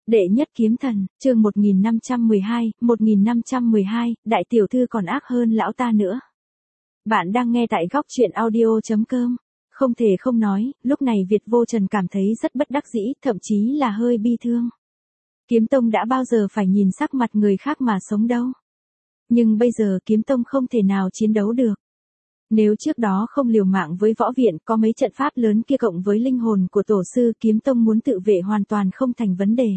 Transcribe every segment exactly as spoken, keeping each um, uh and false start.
Đệ nhất kiếm thần, chương một nghìn năm trăm mười hai, một nghìn năm trăm mười hai, đại tiểu thư còn ác hơn lão ta nữa. Bạn đang nghe tại góc truyện audio chấm com. Không thể không nói, lúc này Việt Vô Trần cảm thấy rất bất đắc dĩ, thậm chí là hơi bi thương. Kiếm Tông đã bao giờ phải nhìn sắc mặt người khác mà sống đâu. Nhưng bây giờ Kiếm Tông không thể nào chiến đấu được. Nếu trước đó không liều mạng với võ viện, có mấy trận pháp lớn kia cộng với linh hồn của tổ sư, Kiếm Tông muốn tự vệ hoàn toàn không thành vấn đề.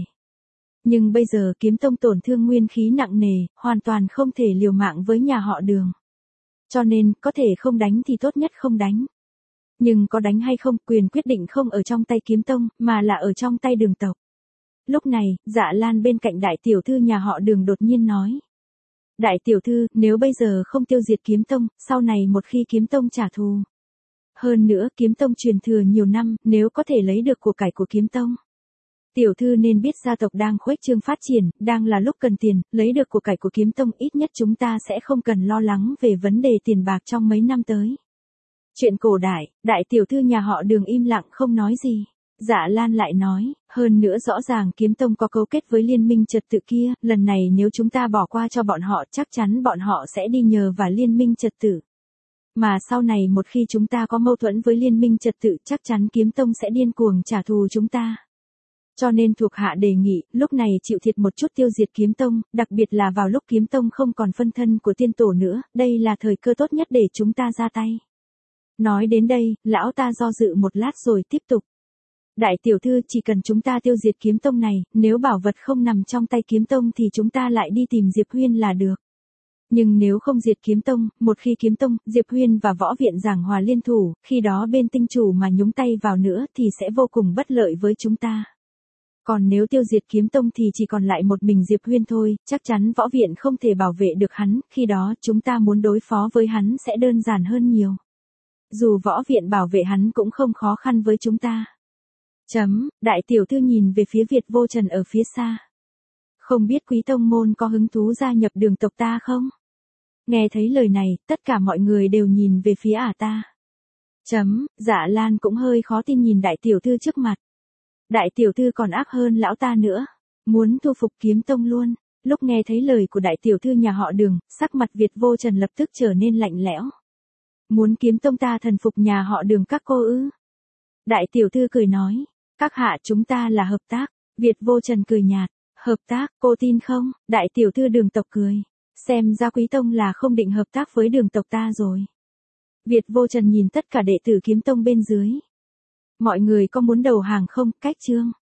Nhưng bây giờ Kiếm Tông tổn thương nguyên khí nặng nề, hoàn toàn không thể liều mạng với nhà họ Đường. Cho nên, có thể không đánh thì tốt nhất không đánh. Nhưng có đánh hay không, quyền quyết định không ở trong tay Kiếm Tông, mà là ở trong tay Đường tộc. Lúc này, Dạ Lan bên cạnh đại tiểu thư nhà họ Đường đột nhiên nói. Đại tiểu thư, nếu bây giờ không tiêu diệt Kiếm Tông, sau này một khi Kiếm Tông trả thù. Hơn nữa, Kiếm Tông truyền thừa nhiều năm, nếu có thể lấy được của cải của Kiếm Tông. Tiểu thư nên biết gia tộc đang khuếch trương phát triển, đang là lúc cần tiền, lấy được của cải của Kiếm Tông, ít nhất chúng ta sẽ không cần lo lắng về vấn đề tiền bạc trong mấy năm tới. Chuyện cổ đại, đại tiểu thư nhà họ Đường im lặng không nói gì. Dạ Lan lại nói, hơn nữa rõ ràng Kiếm Tông có cấu kết với liên minh trật tự kia, lần này nếu chúng ta bỏ qua cho bọn họ chắc chắn bọn họ sẽ đi nhờ vào liên minh trật tự. Mà sau này một khi chúng ta có mâu thuẫn với liên minh trật tự chắc chắn Kiếm Tông sẽ điên cuồng trả thù chúng ta. Cho nên thuộc hạ đề nghị, lúc này chịu thiệt một chút tiêu diệt Kiếm Tông, đặc biệt là vào lúc Kiếm Tông không còn phân thân của tiên tổ nữa, đây là thời cơ tốt nhất để chúng ta ra tay. Nói đến đây, lão ta do dự một lát rồi tiếp tục. Đại tiểu thư, chỉ cần chúng ta tiêu diệt Kiếm Tông này, nếu bảo vật không nằm trong tay Kiếm Tông thì chúng ta lại đi tìm Diệp Huyên là được. Nhưng nếu không diệt Kiếm Tông, một khi Kiếm Tông, Diệp Huyên và võ viện giảng hòa liên thủ, khi đó bên tinh chủ mà nhúng tay vào nữa thì sẽ vô cùng bất lợi với chúng ta. Còn nếu tiêu diệt Kiếm Tông thì chỉ còn lại một mình Diệp Huyên thôi, chắc chắn võ viện không thể bảo vệ được hắn, khi đó chúng ta muốn đối phó với hắn sẽ đơn giản hơn nhiều. Dù võ viện bảo vệ hắn cũng không khó khăn với chúng ta. Chấm, đại tiểu thư nhìn về phía Việt Vô Trần ở phía xa. Không biết quý tông môn có hứng thú gia nhập Đường tộc ta không? Nghe thấy lời này, tất cả mọi người đều nhìn về phía ả ta. Chấm, Dạ Lan cũng hơi khó tin nhìn đại tiểu thư trước mặt. Đại tiểu thư còn ác hơn lão ta nữa. Muốn thu phục Kiếm Tông luôn. Lúc nghe thấy lời của đại tiểu thư nhà họ Đường, sắc mặt Việt Vô Trần lập tức trở nên lạnh lẽo. Muốn Kiếm Tông ta thần phục nhà họ Đường các cô ư? Đại tiểu thư cười nói. Các hạ chúng ta là hợp tác. Việt Vô Trần cười nhạt. Hợp tác, cô tin không? Đại tiểu thư Đường tộc cười. Xem ra quý tông là không định hợp tác với Đường tộc ta rồi. Việt Vô Trần nhìn tất cả đệ tử Kiếm Tông bên dưới. Mọi người có muốn đầu hàng không? Cách chương.